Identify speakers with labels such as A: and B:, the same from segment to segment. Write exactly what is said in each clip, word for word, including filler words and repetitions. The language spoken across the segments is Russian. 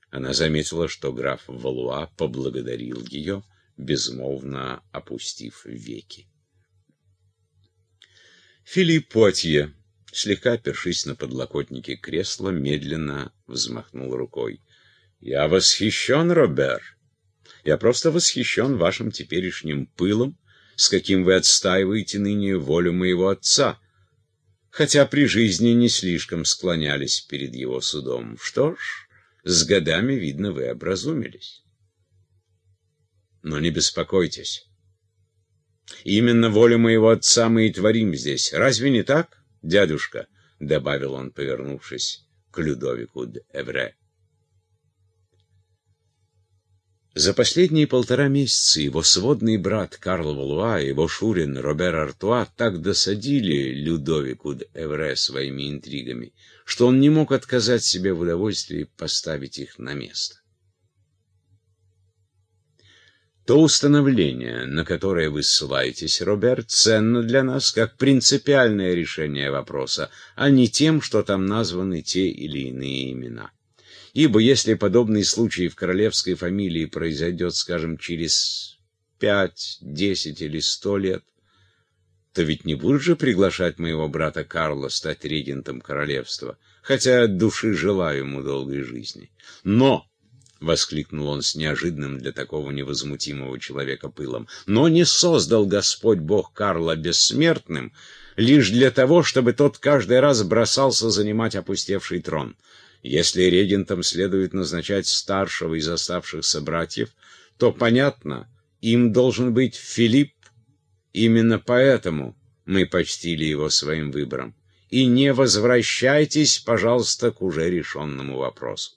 A: Она заметила, что граф Валуа поблагодарил ее, безмолвно опустив веки. Филипп Пуатье, слегка опершись на подлокотники кресла, медленно взмахнул рукой. «Я восхищен, Робер. Я просто восхищен вашим теперешним пылом, с каким вы отстаиваете ныне волю моего отца, хотя при жизни не слишком склонялись перед его судом. Что ж, с годами, видно, вы образумились. Но не беспокойтесь. Именно волю моего отца мы и творим здесь. Разве не так, дядюшка?» — добавил он, повернувшись к Людовику де Эвре. За последние полтора месяца его сводный брат Карл Валуа и его шурин Робер Артуа так досадили Людовику де Эвре своими интригами, что он не мог отказать себе в удовольствии поставить их на место. То установление, на которое вы ссылаетесь, Робер, ценно для нас как принципиальное решение вопроса, а не тем, что там названы те или иные имена. Ибо если подобный случай в королевской фамилии произойдет, скажем, через пять, десять или сто лет, то ведь не будут же приглашать моего брата Карла стать регентом королевства, хотя от души желаю ему долгой жизни. Но... — воскликнул он с неожиданным для такого невозмутимого человека пылом, — но не создал Господь Бог Карла бессмертным лишь для того, чтобы тот каждый раз бросался занимать опустевший трон. Если регентом следует назначать старшего из оставшихся братьев, то, понятно, им должен быть Филипп. Именно поэтому мы почтили его своим выбором. И не возвращайтесь, пожалуйста, к уже решенному вопросу.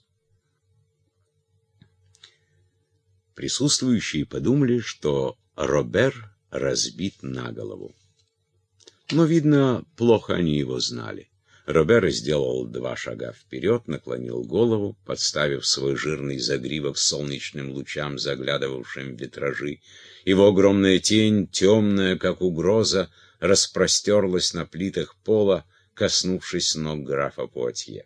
A: Присутствующие подумали, что Робер разбит на голову. Но, видно, плохо они его знали. Робер сделал два шага вперед, наклонил голову, подставив свой жирный загривок солнечным лучам, заглядывавшим в витражи. Его огромная тень, темная, как угроза, распростерлась на плитах пола, коснувшись ног графа Пуатье.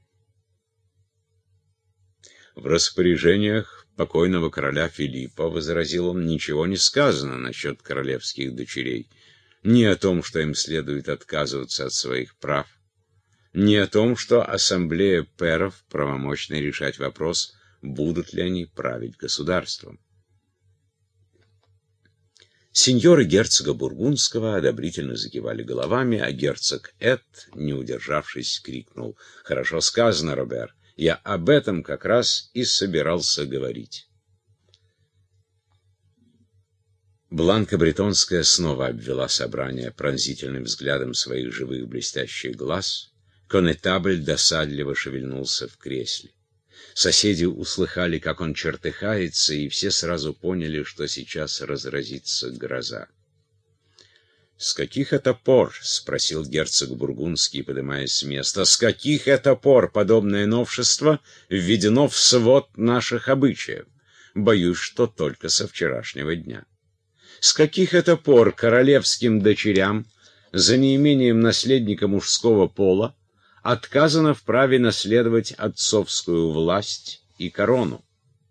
A: В распоряжениях покойного короля Филиппа, — возразил он, — ничего не сказано насчет королевских дочерей, ни о том, что им следует отказываться от своих прав, ни о том, что ассамблея пэров правомочна решать вопрос, будут ли они править государством. Сеньоры герцога Бургундского одобрительно закивали головами, а герцог Эд, не удержавшись, крикнул: «Хорошо сказано, Робер! Я об этом как раз и собирался говорить». Бланка Бретонская снова обвела собрание пронзительным взглядом своих живых блестящих глаз. Конетабль досадливо шевельнулся в кресле. Соседи услыхали, как он чертыхается, и все сразу поняли, что сейчас разразится гроза. «С каких это пор, — спросил герцог Бургундский, поднимаясь с места, — с каких это пор подобное новшество введено в свод наших обычаев? Боюсь, что только со вчерашнего дня. С каких это пор королевским дочерям, за неимением наследника мужского пола, отказано в праве наследовать отцовскую власть и корону?»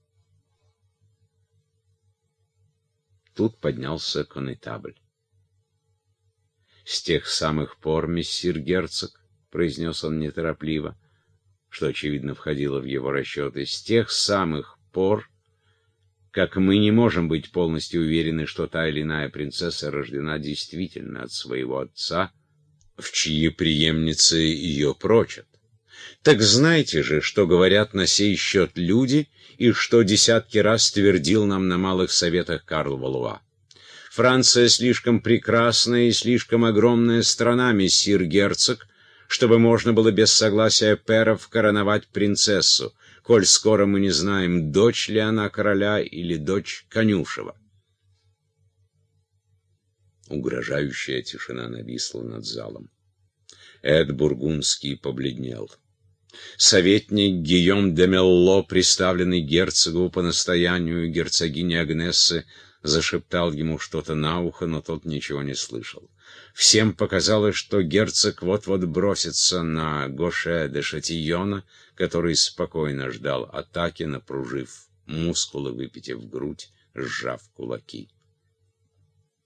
A: Тут поднялся конетабль. «С тех самых пор, мессир герцог, — произнес он неторопливо, что, очевидно, входило в его расчеты, — с тех самых пор, как мы не можем быть полностью уверены, что та или иная принцесса рождена действительно от своего отца, в чьи преемницы ее прочат. Так знаете же, что говорят на сей счет люди, и что десятки раз твердил нам на малых советах Карл Валуа. Франция слишком прекрасная и слишком огромная страна, мессир герцог, чтобы можно было без согласия пэров короновать принцессу, коль скоро мы не знаем, дочь ли она короля или дочь конюшева». Угрожающая тишина нависла над залом. Эд Бургундский побледнел. Советник Гийом де Мелло, представленный герцогу по настоянию герцогини Агнессы, зашептал ему что-то на ухо, но тот ничего не слышал. Всем показалось, что герцог вот-вот бросится на Гоше де Шатийона, который спокойно ждал атаки, напружив мускулы, выпитив грудь, сжав кулаки.